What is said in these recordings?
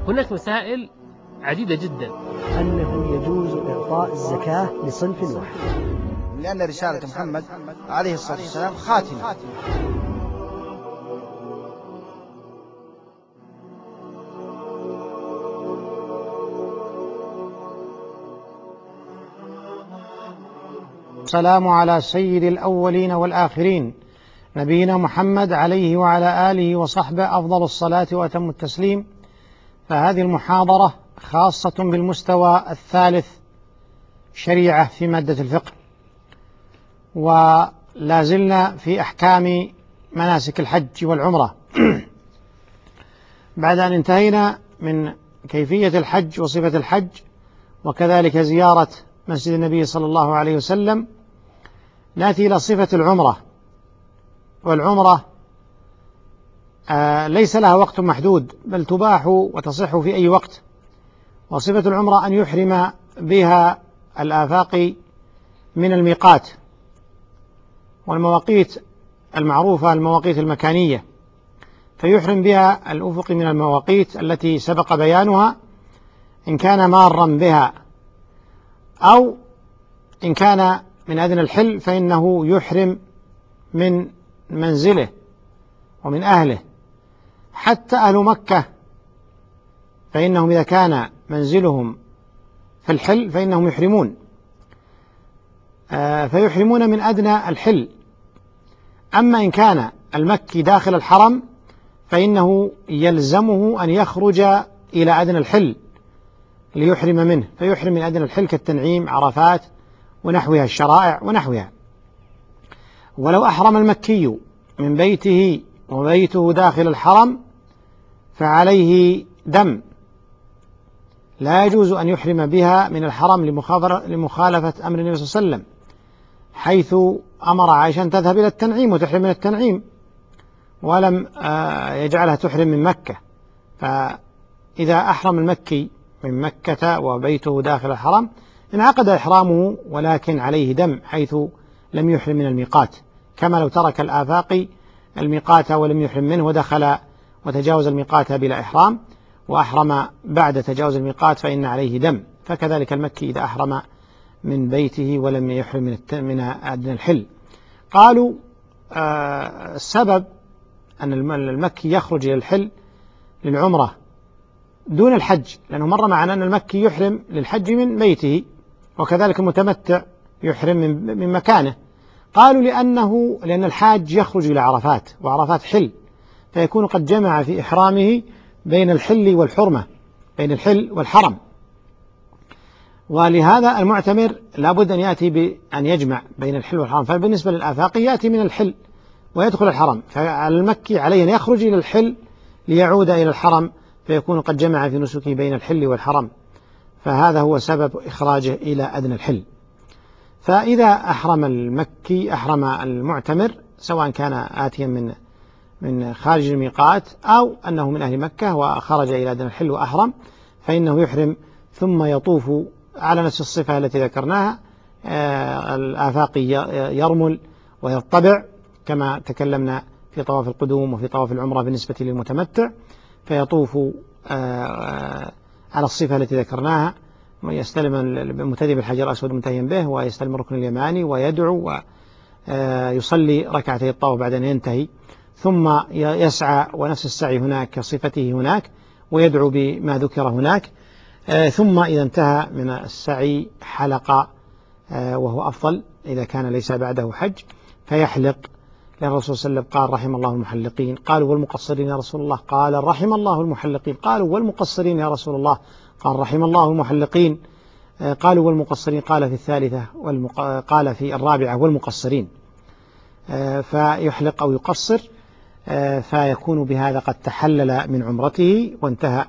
هناك مسائل عديدة جدا. أنه يجوز إعطاء الزكاة لصنف واحد، لأن رسالة محمد عليه الصلاة والسلام خاتمة. السلام على سيد الأولين والآخرين نبينا محمد عليه وعلى آله وصحبه أفضل الصلاة وأتم التسليم. فهذه المحاضرة خاصة بالمستوى الثالث شريعة في مادة الفقه، ولا زلنا في أحكام مناسك الحج والعمرة بعد أن انتهينا من كيفية الحج وصفة الحج وكذلك زيارة مسجد النبي صلى الله عليه وسلم. نأتي إلى صفة العمرة، والعمرة ليس لها وقت محدود بل تباح وتصح في أي وقت. وصفة العمرة أن يحرم بها الآفاقي من الميقات، والمواقيت المعروفة المواقيت المكانية، فيحرم بها الأفق من المواقيت التي سبق بيانها إن كان مارا بها، أو إن كان من أدنى الحل فإنه يحرم من منزله ومن أهله. حتى أهل مكة فإنهم إذا كان منزلهم في الحل فإنهم يحرمون، فيحرمون من أدنى الحل. أما إن كان المكي داخل الحرم فإنه يلزمه أن يخرج إلى أدنى الحل ليحرم منه، فيحرم من أدنى الحل كالتنعيم، عرفات ونحوها، الشرائع ونحوها. ولو أحرم المكي من بيته وبيته داخل الحرم فعليه دم، لا يجوز أن يحرم بها من الحرم لمخالفة أمر النبي صلى الله عليه وسلم، حيث أمر عائشة أن تذهب إلى التنعيم وتحرم من التنعيم ولم يجعلها تحرم من مكة. فإذا أحرم المكي من مكة وبيته داخل الحرم انعقد إحرامه ولكن عليه دم، حيث لم يحرم من الميقات، كما لو ترك الآفاقي الميقات ولم يحرم منه ودخل وتجاوز الميقات بلا إحرام وأحرم بعد تجاوز الميقات فإن عليه دم. فكذلك المكي إذا أحرم من بيته ولم يحرم من أدنى الحل. قالوا السبب أن المكي يخرج إلى الحل للعمرة دون الحج، لأنه مر معنا أن المكي يحرم للحج من بيته، وكذلك المتمتع يحرم من مكانه. قالوا لأن الحاج يخرج إلى عرفات، وعرفات حل، فيكون قد جمع في إحرامه بين الحل والحرمة، بين الحل والحرم. ولهذا المعتمر لابد أن يأتي بأن يجمع بين الحل والحرم. فبالنسبة للآفاقي يأتي من الحل ويدخل الحرم، فالمكي عليه أن يخرج إلى الحل ليعود إلى الحرم، فيكون قد جمع في نسكه بين الحل والحرم، فهذا هو سبب إخراجه إلى أدنى الحل. فإذا أحرم المكي أحرم المعتمر سواء كان آتيا من خارج الميقات أو أنه من أهل مكة وخرج إلى أدنى الحل وأحرم، فإنه يحرم ثم يطوف على نفس الصفة التي ذكرناها. الآفاقي يرمل ويطبع كما تكلمنا في طواف القدوم وفي طواف العمرة بالنسبة للمتمتع، فيطوف على الصفة التي ذكرناها، ويستلم المنتدب الحجر الأسود منتهيا به، ويستلم الركن اليماني ويدعو ويصلي ركعتي الطواف بعد أن ينتهي، ثم يسعى ونفس السعي هناك كصفته هناك، ويدعو بما ذكر هناك. ثم إذا انتهى من السعي حلق، وهو أفضل إذا كان ليس بعده حج، فيحلق، لأن الرسول صلى الله عليه وسلم قال رحم الله المحلقين. قالوا والمقصرين يا رسول الله؟ قال رحم الله المحلقين. قالوا والمقصرين يا رسول الله؟ قال رحم الله المحلقين. قالوا والمقصرين؟ قال في الثالثة قال في الرابعة والمقصرين. فيحلق أو يقصر، فيكون بهذا قد تحلل من عمرته وانتهى.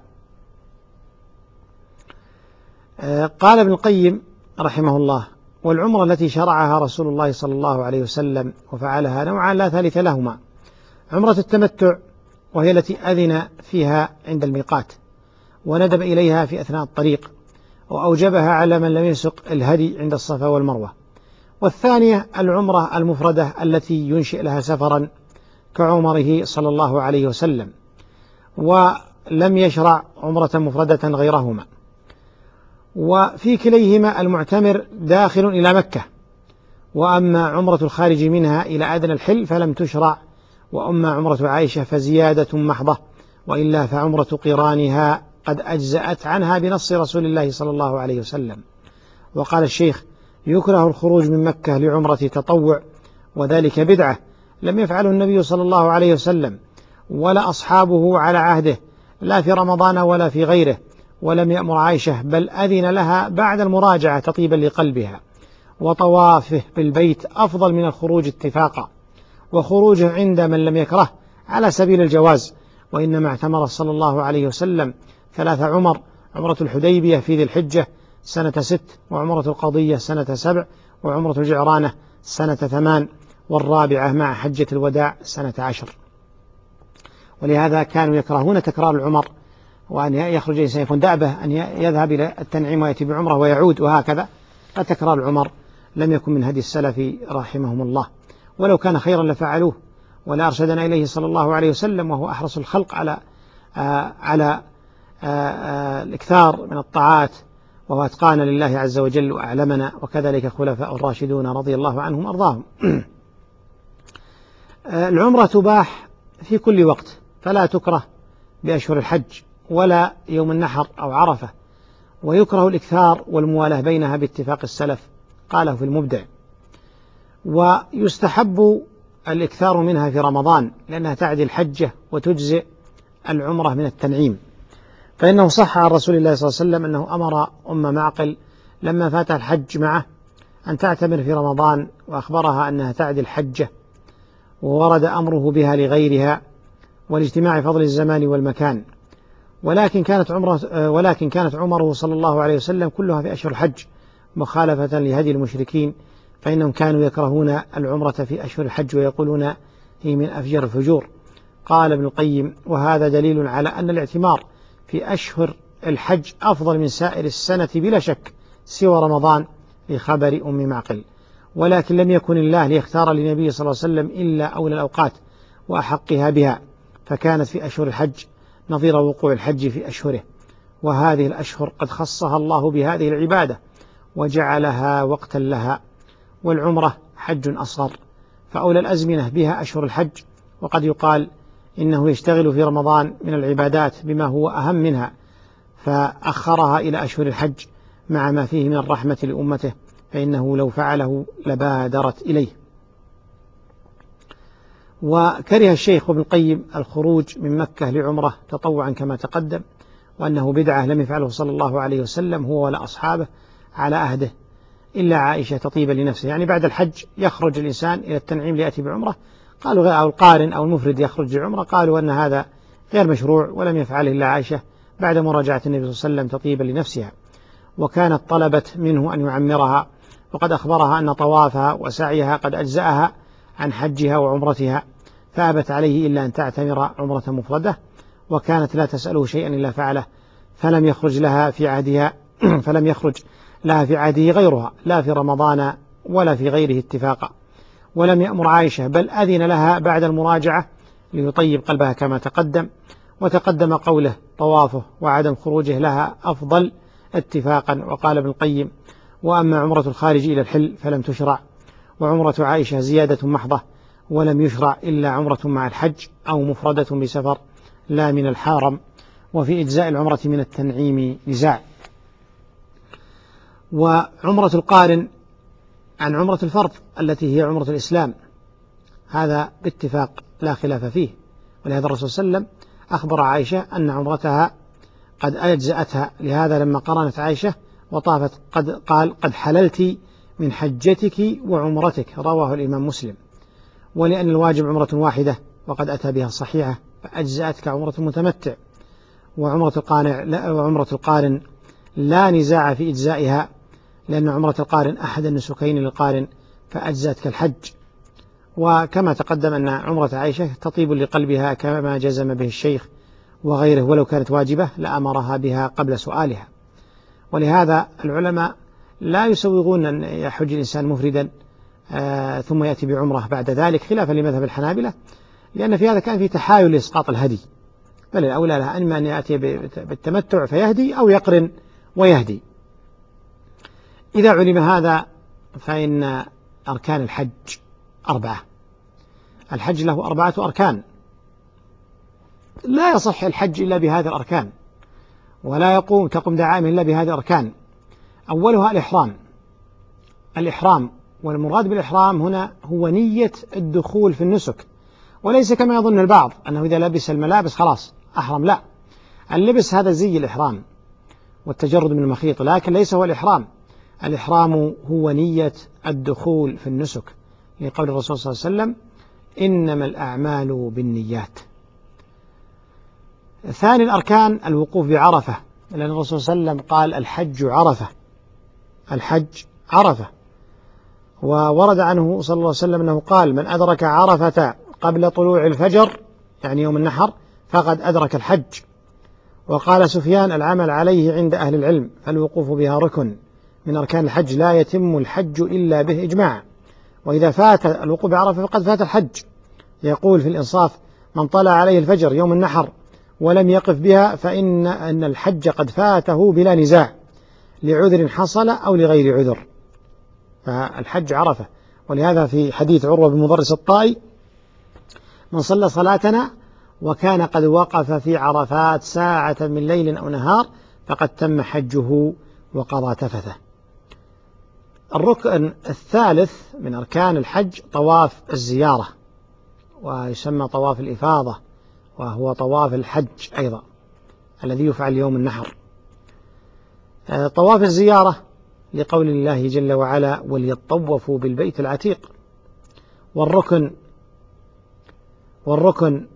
قال ابن القيم رحمه الله: والعمرة التي شرعها رسول الله صلى الله عليه وسلم وفعلها نوعان لا ثالث لهما: عمرة التمتع وهي التي أذن فيها عند الميقات وندب إليها في أثناء الطريق وأوجبها على من لم يسق الهدي عند الصفا والمروة، والثانية العمرة المفردة التي ينشئ لها سفرا كعمره صلى الله عليه وسلم. لم يشرع عمرة مفردة غيرهما. وفي كليهما المعتمر داخل إلى مكة، وأما عمرة الخارج منها إلى أدنى الحل فلم تشرع، وأما عمرة عائشة فزيادة محضة، وإلا فعمرة قرانها قد أجزأت عنها بنص رسول الله صلى الله عليه وسلم. وقال الشيخ: يكره الخروج من مكة لعمرة تطوع، وذلك بدعة لم يفعله النبي صلى الله عليه وسلم ولا أصحابه على عهده، لا في رمضان ولا في غيره، ولم يأمر عائشة، بل أذن لها بعد المراجعة تطيبا لقلبها. وطوافه بالبيت أفضل من الخروج اتفاقا، وخروجه عند من لم يكره على سبيل الجواز. وإنما اعتمر صلى الله عليه وسلم 3 عمر: عمرة الحديبية في ذي الحجة سنة 6، وعمرة القضية سنة 7، وعمرة الجعرانة سنة 8، والرابعة مع حجة الوداع سنة 10. ولهذا كانوا يكرهون تكرار العمر، وأن يخرج الإنسان يكون دأبه أن يذهب إلى التنعيم ويأتي بعمره ويعود وهكذا. فتكرار العمر لم يكن من هدي السلف رحمهم الله، ولو كان خيرا لفعلوه، ولا أرشدنا إليه صلى الله عليه وسلم، وهو أحرص الخلق على الإكثار من الطاعات، وهو أتقانا لله عز وجل وأعلمنا، وكذلك خلفاء الراشدون رضي الله عنهم وأرضاهم. العمرة تباح في كل وقت، فلا تكره بأشهر الحج ولا يوم النحر أو عرفة، ويكره الإكثار والموالاة بينها باتفاق السلف، قاله في المبدع. ويستحب الإكثار منها في رمضان، لأنها تعدي الحجة وتجزئ العمرة من التنعيم. فإنه صح عن رسول الله صلى الله عليه وسلم أنه أمر أم معقل لما فات الحج معه أن تعتمر في رمضان، وأخبرها أنها تعدي الحجة، وورد أمره بها لغيرها والاجتماع فضل الزمان والمكان. ولكن كانت عمره صلى الله عليه وسلم كلها في أشهر الحج، مخالفة لهدي المشركين، فإنهم كانوا يكرهون العمرة في أشهر الحج ويقولون هي من أفجر الفجور. قال ابن القيم: وهذا دليل على أن الاعتمار في أشهر الحج أفضل من سائر السنة بلا شك، سوى رمضان، لخبر أم معقل. ولكن لم يكن الله ليختار لنبي صلى الله عليه وسلم إلا أولى الأوقات وأحقها بها، فكانت في أشهر الحج نظير وقوع الحج في أشهره، وهذه الأشهر قد خصها الله بهذه العبادة وجعلها وقتا لها. والعمرة حج أصغر، فأولى الأزمنة بها أشهر الحج، وقد يقال إنه يشتغل في رمضان من العبادات بما هو أهم منها، فأخرها إلى أشهر الحج مع ما فيه من الرحمة لأمته، فإنه لو فعله لبادرت إليه. وكره الشيخ ابن القيم الخروج من مكة لعمرة تطوعا كما تقدم، وأنه بدعة لم يفعله صلى الله عليه وسلم هو ولا أصحابه على عهده، إلا عائشة تطيبا لنفسه. يعني بعد الحج يخرج الإنسان إلى التنعيم ليأتي بعمرة، قالوا، أو القارن أو المفرد يخرج بعمرة، قالوا أن هذا غير مشروع، ولم يفعله إلا عائشة بعد مراجعة النبي صلى الله عليه وسلم تطيبا لنفسها. وكانت طلبت منه أن يعمرها، وقد أخبرها أن طوافها وسعيها قد أجزأها عن حجها وعمرتها، فأبت عليه إلا أن تعتمر عمرة مفردة، وكانت لا تسأله شيئا إلا فعله، فلم يخرج لها في عهده غيرها، لا في رمضان ولا في غيره اتفاقا. ولم يأمر عائشة، بل أذن لها بعد المراجعة ليطيب قلبها كما تقدم. وتقدم قوله: طوافه وعدم خروجه لها أفضل اتفاقا. وقال ابن القيم: وأما عمرة الخارج إلى الحل فلم تشرع، وعمرة عائشة زيادة محضة، ولم يشرع إلا عمرة مع الحج أو مفردة بسفر لا من الحرم. وفي إجزاء العمرة من التنعيم نزاع. وعمرة القارن عن عمرة الفرض التي هي عمرة الإسلام، هذا باتفاق لا خلاف فيه. ولهذا الرسول صلى الله عليه وسلم أخبر عائشة أن عمرتها قد أجزأتها، لهذا لما قرنت عائشة وطافت قال: قد حللت من حجتك وعمرتك، رواه الإمام مسلم. ولأن الواجب عمرة واحدة وقد أتى بها الصحيحة، فأجزأتك عمرة المتمتع. وعمرة القارن لا نزاع في إجزائها، لأن عمرة القارن أحد النسكين للقارن، فأجزأتك الحج. وكما تقدم أن عمرة عائشة تطيب لقلبها كما جزم به الشيخ وغيره، ولو كانت واجبة لأمرها بها قبل سؤالها. ولهذا العلماء لا يسوغون أن يحج الإنسان مفردا ثم يأتي بعمرة بعد ذلك، خلافا لمذهب الحنابلة، لأن في هذا كان في تحايل لإسقاط الهدي، بل الأولى له إما أن يأتي بالتمتع فيهدي أو يقرن ويهدي. إذا علم هذا فإن أركان الحج 4. الحج له 4 أركان، لا يصح الحج إلا بهذه الأركان، ولا تقوم دعائم إلا بهذه الأركان. أولها الإحرام، والمراد بالإحرام هنا هو نية الدخول في النسك، وليس كما يظن البعض أنه إذا لبس الملابس خلاص أحرم. لا، اللبس هذا زي الإحرام والتجرد من المخيط، لكن ليس هو الإحرام. الإحرام هو نية الدخول في النسك، لقول الرسول صلى الله عليه وسلم: إنما الأعمال بالنيات. ثاني الأركان الوقوف بعرفة، لأن الرسول صلى الله عليه وسلم قال: الحج عرفة، الحج عرفة. وورد عنه صلى الله عليه وسلم أنه قال: من أدرك عرفة قبل طلوع الفجر، يعني يوم النحر، فقد أدرك الحج. وقال سفيان: العمل عليه عند أهل العلم، فالوقوف بها ركن من أركان الحج، لا يتم الحج إلا به إجماعا. وإذا فات الوقوف بعرفة فقد فات الحج. يقول في الإنصاف: من طلع عليه الفجر يوم النحر ولم يقف بها فإن الحج قد فاته بلا نزاع، لعذر حصل أو لغير عذر. فالحج عرفة. ولهذا في حديث عروة بن مضرس الطائي: من صلى صلاتنا وكان قد وقف في عرفات ساعة من ليل أو نهار فقد تم حجه وقضى تفثه. الركن الثالث من أركان الحج طواف الزيارة، ويسمى طواف الإفاضة، وهو طواف الحج أيضا الذي يفعل يوم النحر. طواف الزيارة لقول الله جل وعلا: وليطوفوا بالبيت العتيق. والركن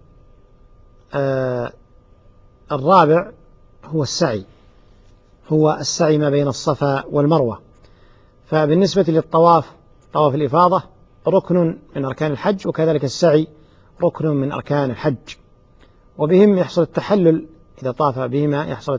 الرابع هو السعي ما بين الصفا والمروة. فبالنسبة للطواف، طواف الإفاضة ركن من أركان الحج، وكذلك السعي ركن من أركان الحج، وبهم يحصل التحلل. إذا طاف بهما يحصل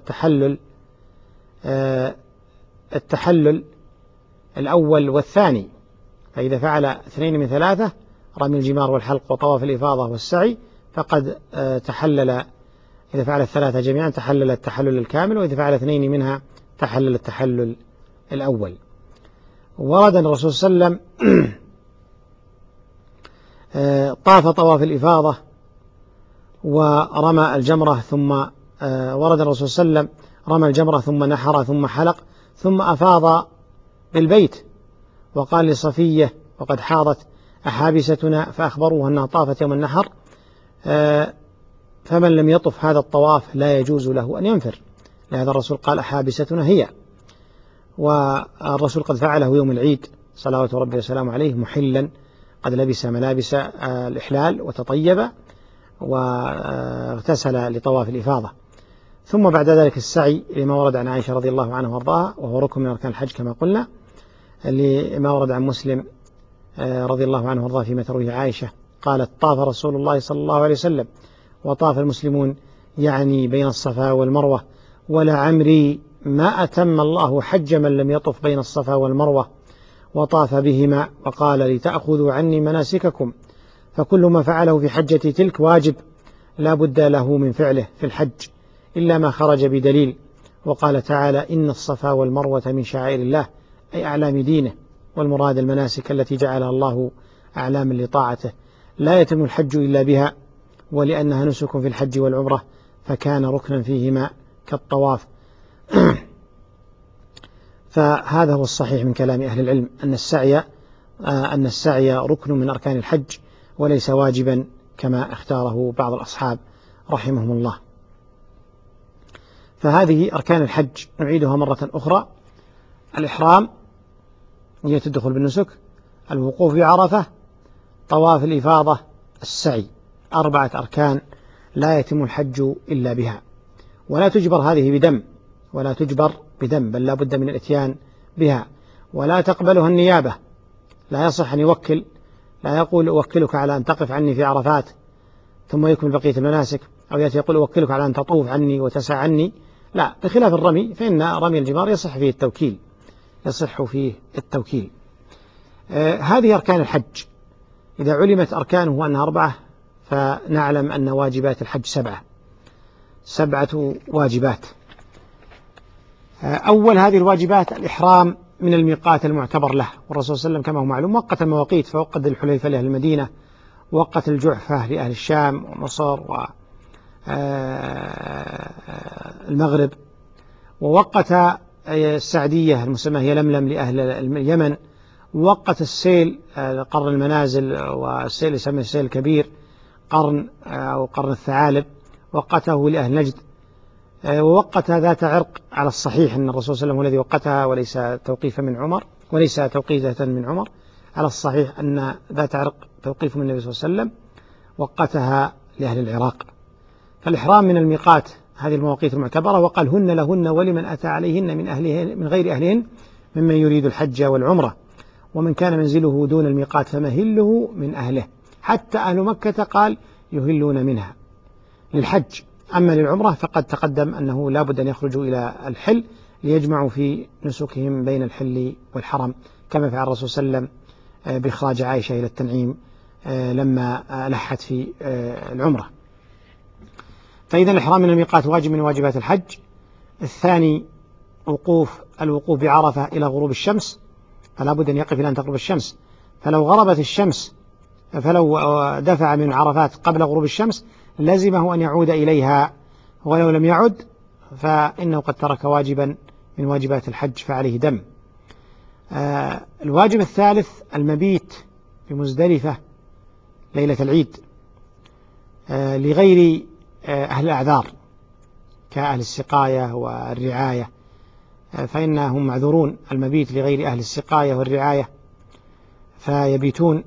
التحلل الأول والثاني. فإذا فعل 2 من 3، رمي الجمار والحلق وطواف الإفاضة والسعي، فقد تحلل. إذا فعل 3 جميعا تحلل التحلل الكامل، وإذا فعل 2 منها تحلل التحلل الأول. ورد أن الرسول صلى الله عليه وسلم طاف طواف الإفاضة ورمى الجمرة، ثم ورد الرسول صلى الله عليه وسلم رمى الجمرة ثم نحر ثم حلق ثم أفاض بالبيت، وقال لصفية وقد حاضت أحابستنا فأخبروها أنها طافت يوم النحر، فمن لم يطف هذا الطواف لا يجوز له أن ينفر. لهذا الرسول قال: أحابستنا هي. والرسول قد فعله يوم العيد صلوات ربي وسلامه عليه محلا، قد لبس ملابس الإحلال وتطيب واغتسل لطواف الإفاضة. ثم بعد ذلك السعي لما ورد عن عائشة رضي الله عنها وارضاها، وهو ركن من أركان الحج كما قلنا، لما ورد عن مسلم رضي الله عنه وارضاه فيما ترويه عائشة قالت: طاف رسول الله صلى الله عليه وسلم وطاف المسلمون، يعني بين الصفا والمروة، ولعمري ما أتم الله حج من لم يطف بين الصفا والمروة وطاف بهما، وقال: لتأخذوا عني مناسككم، فكل ما فعله في حجتي تلك واجب لا بد له من فعله في الحج إلا ما خرج بدليل. وقال تعالى: إن الصفا والمروة من شعائر الله، أي أعلام دينه، والمراد المناسك التي جعلها الله أعلاما لطاعته، لا يتم الحج إلا بها، ولأنها نسك في الحج والعمرة فكان ركنا فيهما كالطواف. فهذا هو الصحيح من كلام أهل العلم أن السعي ركن من أركان الحج وليس واجبا كما اختاره بعض الأصحاب رحمهم الله. فهذه أركان الحج نعيدها مرة أخرى: الإحرام، نية الدخول بالنسك، الوقوف بعرفة، طواف الإفاضة، السعي. 4 أركان لا يتم الحج إلا بها، ولا تجبر هذه بدم، بل لا بد من الاتيان بها، ولا تقبلها النيابة. لا يصح أن يوكل، لا يقول: أوكلك على أن تقف عني في عرفات ثم يكمل بقية المناسك، أو يأتي يقول: أوكلك على أن تطوف عني وتسعى عني. لا، بخلاف الرمي، فإن رمي الجمار يصح فيه التوكيل. هذه أركان الحج. إذا علمت أركانه أنها 4 فنعلم أن واجبات الحج 7. 7 واجبات. أول هذه الواجبات الإحرام من الميقات المعتبر له، والرسول صلى الله عليه وسلم كما هو معلوم وقت المواقيت، فوقت الحليفة لأهل المدينة، وقت الجحفة لأهل الشام ومصر والمغرب، ووقت السعدية المسمى هي لملم لأهل اليمن، ووقت السيل قرن المنازل، والسيل يسمى السيل الكبير قرن أو قرن الثعالب، وقته لأهل نجد، ووقت ذات عرق على الصحيح أن الرسول صلى الله عليه وسلم هو الذي وقتها وليس توقيفا من عمر، وليس توقيفة من عمر. على الصحيح أن ذات عرق توقيف من النبي صلى الله عليه وسلم وقتها لأهل العراق. فالإحرام من الميقات هذه المواقيت المعتبرة، وقال هن لهن ولمن أتى عليهن من غير أهلهن ممن يريد الحج والعمرة، ومن كان منزله دون الميقات فمهله من أهله، حتى أهل مكة قال يهلون منها للحج. أما للعمرة فقد تقدم أنه لا بد أن يخرجوا إلى الحل ليجمعوا في نسكهم بين الحل والحرم، كما فعل الرسول صلى الله عليه وسلم بإخراج عائشة إلى التنعيم لما لحت في العمرة. فإذا الإحرام من الميقات واجب من واجبات الحج. الثاني الوقوف بعرفة إلى غروب الشمس، فلا بد أن يقف إلى أن تغرب الشمس، فلو غربت الشمس فلو دفع من عرفات قبل غروب الشمس لزمه أن يعود إليها، ولو لم يعد فإنه قد ترك واجبا من واجبات الحج فعليه دم. الواجب الثالث المبيت بمزدلفة ليلة العيد لغير أهل الأعذار كأهل السقاية والرعاية، فإنهم معذورون المبيت لغير أهل السقاية والرعاية فيبيتون.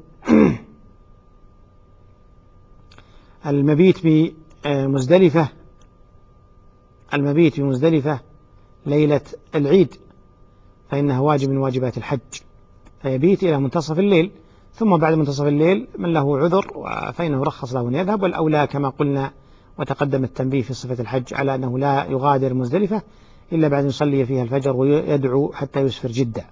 المبيت بمزدلفة ليلة العيد فإنها واجب من واجبات الحج، فيبيت إلى منتصف الليل، ثم بعد منتصف الليل من له عذر فإنه رخص له أن يذهب، والأولى كما قلنا وتقدم التنبيه في صفة الحج على أنه لا يغادر مزدلفة إلا بعد أن يصلي فيها الفجر ويدعو حتى يسفر جدة.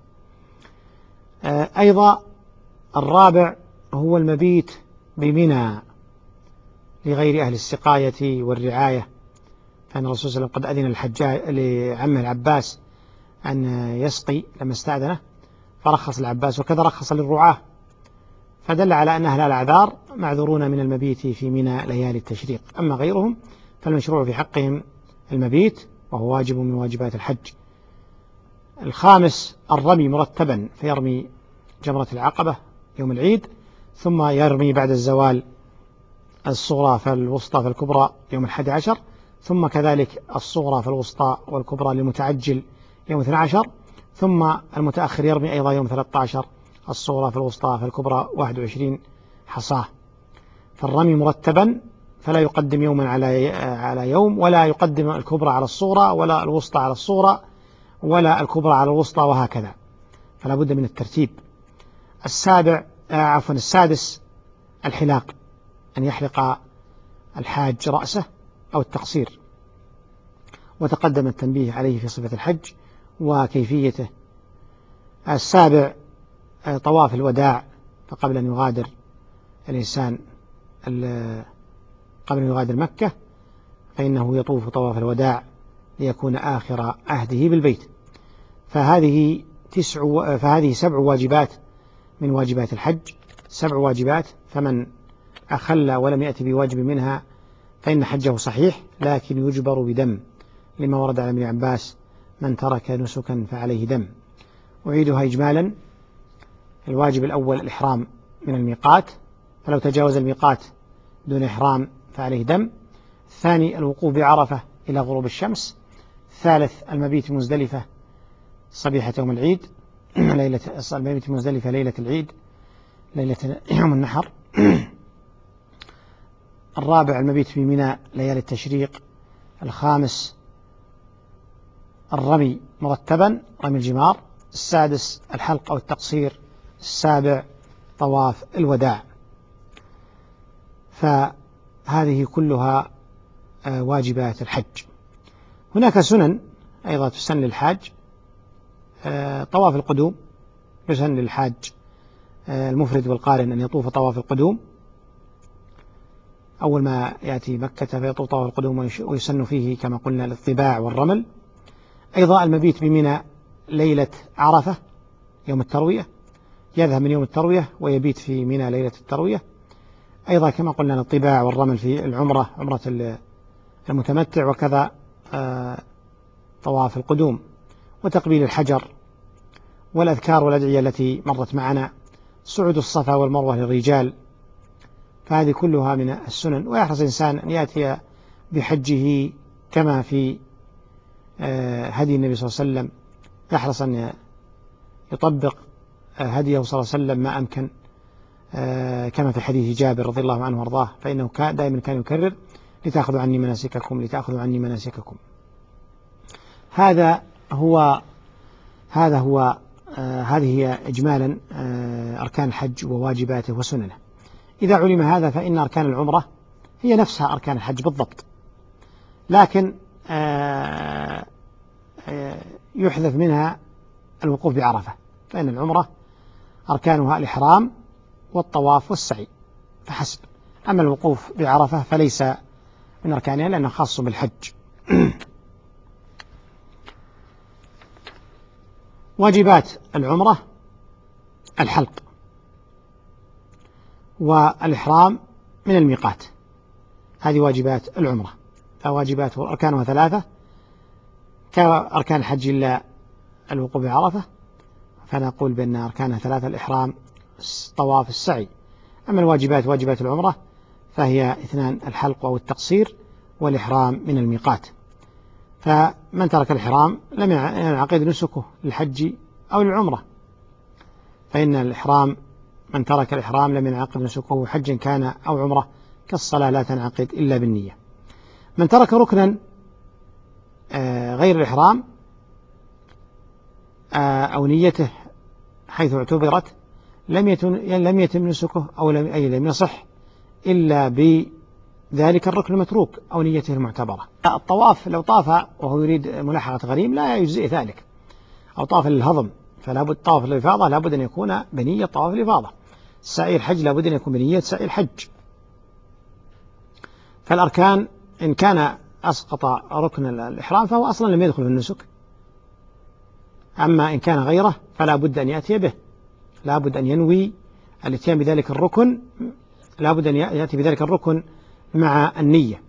أيضا الرابع هو المبيت بمنى لغير أهل السقاية والرعاية، فإن الرسول صلى الله عليه وسلم قد أذن الحجاج لعمه العباس أن يسقي لما استأذنه فرخص العباس، وكذا رخص للرعاة، فدل على أن أهل الأعذار معذورون من المبيت في منى ليالي التشريق. أما غيرهم فالمشروع في حقهم المبيت وهو واجب من واجبات الحج. الخامس الرمي مرتبا، فيرمي جمرة العقبة يوم العيد، ثم يرمي بعد الزوال الصغرى فالوسطى فالكبرى يوم 11، ثم كذلك الصغرى فالوسطى والكبرى للمتعجل يوم 12، ثم المتأخر يرمي أيضا يوم 13 الصغرى فالوسطى فالكبرى 21 حصاه. فالرمي مرتبا فلا يقدم يوما على يوم، ولا يقدم الكبرى على الصغرى ولا الوسطى على الصغرى ولا الكبرى على الوسطى، وهكذا، فلا بد من الترتيب. السادس الحلاق، أن يحلق الحاج رأسه أو التقصير، وتقدم التنبيه عليه في صفة الحج وكيفيته. السابع طواف الوداع، فقبل أن يغادر الإنسان قبل أن يغادر مكة فإنه يطوف طواف الوداع ليكون آخر عهده بالبيت. فهذه 7 واجبات من واجبات الحج، 7 واجبات، فمن أخل ولم يأتي بواجب منها فإن حجه صحيح لكن يجبر بدم، لما ورد عن ابن عباس من ترك نسكا فعليه دم. أعيدها إجمالا: الواجب الأول الإحرام من الميقات، فلو تجاوز الميقات دون إحرام فعليه دم. الثاني الوقوف بعرفة إلى غروب الشمس. الثالث المبيت مزدلفة صبيحة يوم العيد، المبيت مزدلفة ليلة العيد، ليلة يوم النحر. الرابع المبيت في منى ليالي التشريق. الخامس الرمي مرتبا، رمي الجمار. السادس الحلق أو التقصير. السابع طواف الوداع. فهذه كلها واجبات الحج. هناك سنن أيضا تسن للحاج. طواف القدوم يسن للحاج المفرد والقارن أن يطوف طواف القدوم أول ما يأتي مكة فيطوف طواف القدوم ويسن فيه كما قلنا الاطباع والرمل. أيضا المبيت بمنى ليلة عرفة يوم التروية، يذهب من يوم التروية ويبيت في منى ليلة التروية. أيضا كما قلنا الاطباع والرمل في العمرة، عمرة المتمتع، وكذا طواف القدوم وتقبيل الحجر والأذكار والأدعية التي مرت معنا، صعود الصفا والمروة للرجال، فهذه كلها من السنن. ويحرص الإنسان أن يأتي بحجه كما في هدي النبي صلى الله عليه وسلم، يحرص أن يطبق هديه صلى الله عليه وسلم ما أمكن، كما في حديث جابر رضي الله عنه وارضاه، فإنه دائما كان يكرر لتأخذوا عني مناسككم لتأخذوا عني مناسككم. هذه هي إجمالا أركان الحج وواجباته وسننه. إذا علم هذا فإن أركان العمرة هي نفسها أركان الحج بالضبط، لكن يحذف منها الوقوف بعرفة، فإن العمرة أركانها الإحرام والطواف والسعي فحسب، أما الوقوف بعرفة فليس من أركانها لأنه خاص بالحج. واجبات العمرة الحلق والإحرام من الميقات، هذه واجبات العمرة. فواجبات أركانها 3 كأركان الحج إلا الوقوف بعرفة، فنقول بأن أركانها 3 الإحرام طواف السعي. أما الواجبات واجبات العمرة فهي 2 الحلق أو التقصير والإحرام من الميقات. فمن ترك الإحرام لم ينعقد نسكه للحج أو للعمرة، فإن الإحرام من ترك الإحرام لم ينعقد نسكه حجا كان أو عمرة، كالصلاة لا تنعقد إلا بالنية. من ترك ركنا غير الإحرام أو نيته حيث اعتبرت لم يتم نسكه أو لم يصح إلا بذلك الركن المتروك أو نيته المعتبرة. الطواف لو طاف وهو يريد ملاحقة غريم لا يجزئ ذلك، أو طاف للهضم فلا بد، طواف الإفاضة لا بد أن يكون بنية طواف الإفاضة، سعي الحج لا بد أن يكون بنية سعي الحج. فالأركان إن كان أسقط ركن الإحرام فهو أصلا لم يدخل في النسك، أما إن كان غيره فلا بد أن يأتي به، لا بد أن ينوي الاتيان بذلك الركن، لا بد أن يأتي بذلك الركن مع النية.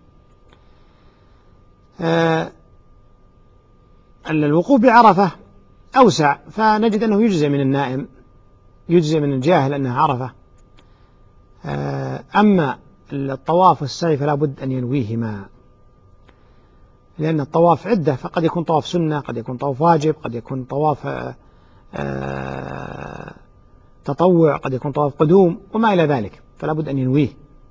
الوقوف بعرفة أوسع، فنجد أنه يجزئ من النائم، يجزئ من الجاهل أنها عرفة. أما الطواف والسعي فلا بد أن ينويهما، لأن الطواف عدة، فقد يكون طواف سنة، قد يكون طواف واجب، قد يكون طواف تطوع، قد يكون طواف قدوم وما إلى ذلك، فلا بد أن ينويه.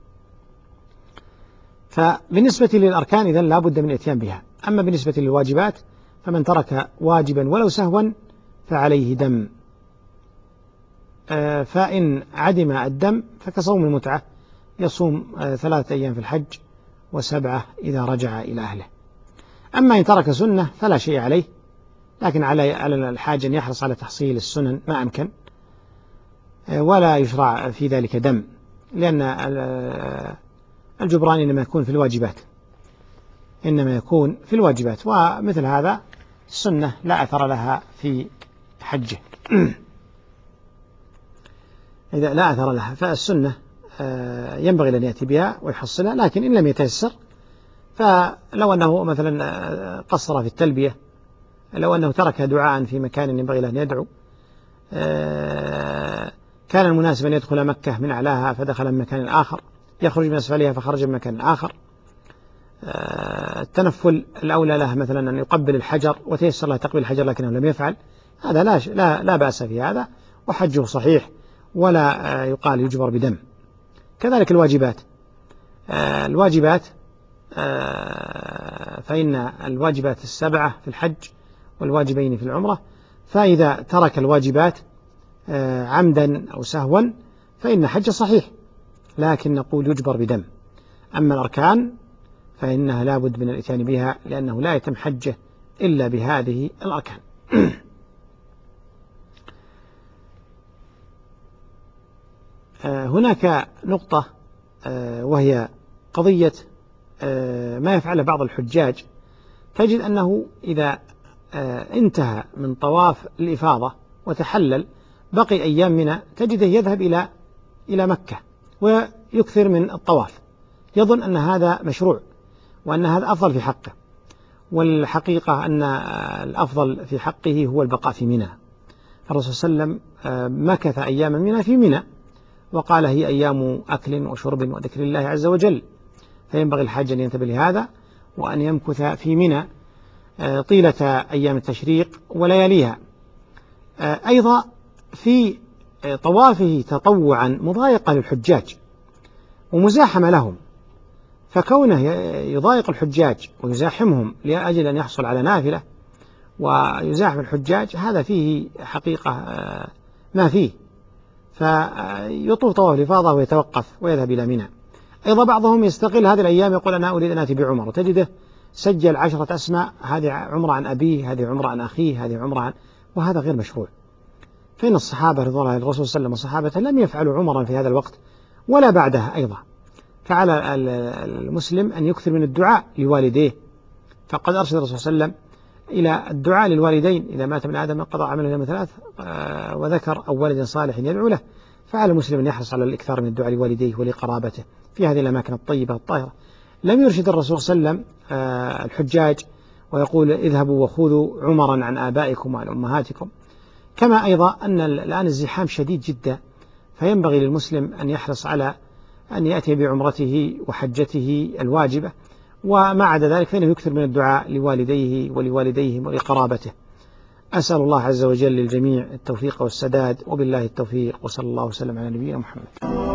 فبالنسبة للأركان إذن لا بد من الاتيان بها. أما بالنسبة للواجبات فمن ترك واجبا ولو سهوا فعليه دم، فإن عدم الدم فكصوم المتعة، يصوم 3 أيام في الحج و7 إذا رجع إلى أهله. أما إن ترك سنة فلا شيء عليه، لكن على الحاج أن يحرص على تحصيل السنن ما أمكن، ولا يشرع في ذلك دم، لأن الجبران إنما يكون في الواجبات، إنما يكون في الواجبات، ومثل هذا السنة لا أثر لها في حجه. إذا لا أثر لها فالسنة ينبغي أن يأتي بها ويحصلها، لكن إن لم يتيسر فلو أنه مثلا قصر في التلبية، لو أنه ترك دعاء في مكان ينبغي له أن يدعو، كان المناسب أن يدخل مكة من أعلاها فدخل من مكان آخر، يخرج من أسفلها فخرج من مكان آخر. التنفل الأولى له مثلا أن يقبل الحجر وتيسر له تقبيل الحجر لكنه لم يفعل، هذا لا بأس في هذا، وحجه صحيح ولا يقال يجبر بدم. كذلك الواجبات فإن الواجبات 7 في الحج والواجبين في العمرة، فإذا ترك الواجبات عمدا أو سهوا فإن حج صحيح، لكن نقول يجبر بدم. أما الأركان فإنها لا بد من الإتيان بها، لأنه لا يتم حجه إلا بهذه الأركان. هناك نقطة وهي قضية ما يفعله بعض الحجاج، تجد أنه إذا انتهى من طواف الإفاضة وتحلل بقي أيام منى تجده يذهب إلى مكة ويكثر من الطواف، يظن أن هذا مشروع وأن هذا أفضل في حقه، والحقيقة أن الأفضل في حقه هو البقاء في منى. الرسول صلى الله عليه وسلم مكث أيام منى في منى وقال هي أيام أكل وشرب وذكر الله عز وجل، فينبغي الحاج أن ينتبه لهذا وأن يمكث في منى طيلة أيام التشريق ولياليها. أيضا في طوافه تطوعا مضايقة للحجاج ومزاحمة لهم، فكونه يضايق الحجاج ويزاحمهم لأجل أن يحصل على نافلة ويزاحم الحجاج، هذا فيه حقيقة ما فيه، فيطوف طواف الإفاضة ويتوقف ويذهب إلى منى. أيضا بعضهم يستغل هذه الأيام يقول أنا أريد أن آتي بعمر، وتجده سجل 10 أسماء، هذه عمرة عن أبيه، هذه عمرة عن أخيه، هذه عمرة عن، وهذا غير مشروع. فإن الصحابة رضوان الله الرسول صلى الله عليه وسلم وصحابته لم يفعلوا عمرا في هذا الوقت ولا بعدها أيضا. فعلى المسلم أن يكثر من الدعاء لوالديه، فقد أرشد الرسول صلى الله عليه وسلم إلى الدعاء للوالدين إذا مات من آدم انقضى عمله يوم 3 وذكر أو ولد صالح يدعو له. فعلى المسلم أن يحرص على الإكثار من الدعاء لوالديه ولقرابته في هذه الأماكن الطيبة الطاهرة. لم يرشد الرسول صلى الله عليه وسلم الحجاج ويقول اذهبوا وخذوا عمرا عن آبائكم وعن أمهاتكم. كما أيضا أن الآن الزحام شديد جدا، فينبغي للمسلم أن يحرص على أن يأتي بعمرته وحجته الواجبة، وما عدا ذلك فإنه يكثر من الدعاء لوالديه ولوالديهم ولقرابته. أسأل الله عز وجل للجميع التوفيق والسداد، وبالله التوفيق، وصلى الله وسلم على نبينا محمد.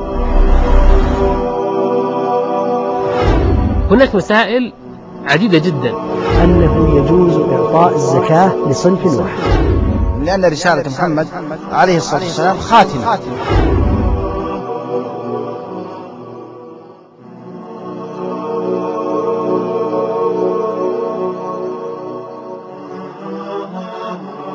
هناك مسائل عديدة جدا. أنه يجوز إعطاء الزكاة لصنف واحد، لأن رسالة محمد عليه الصلاة والسلام خاتمة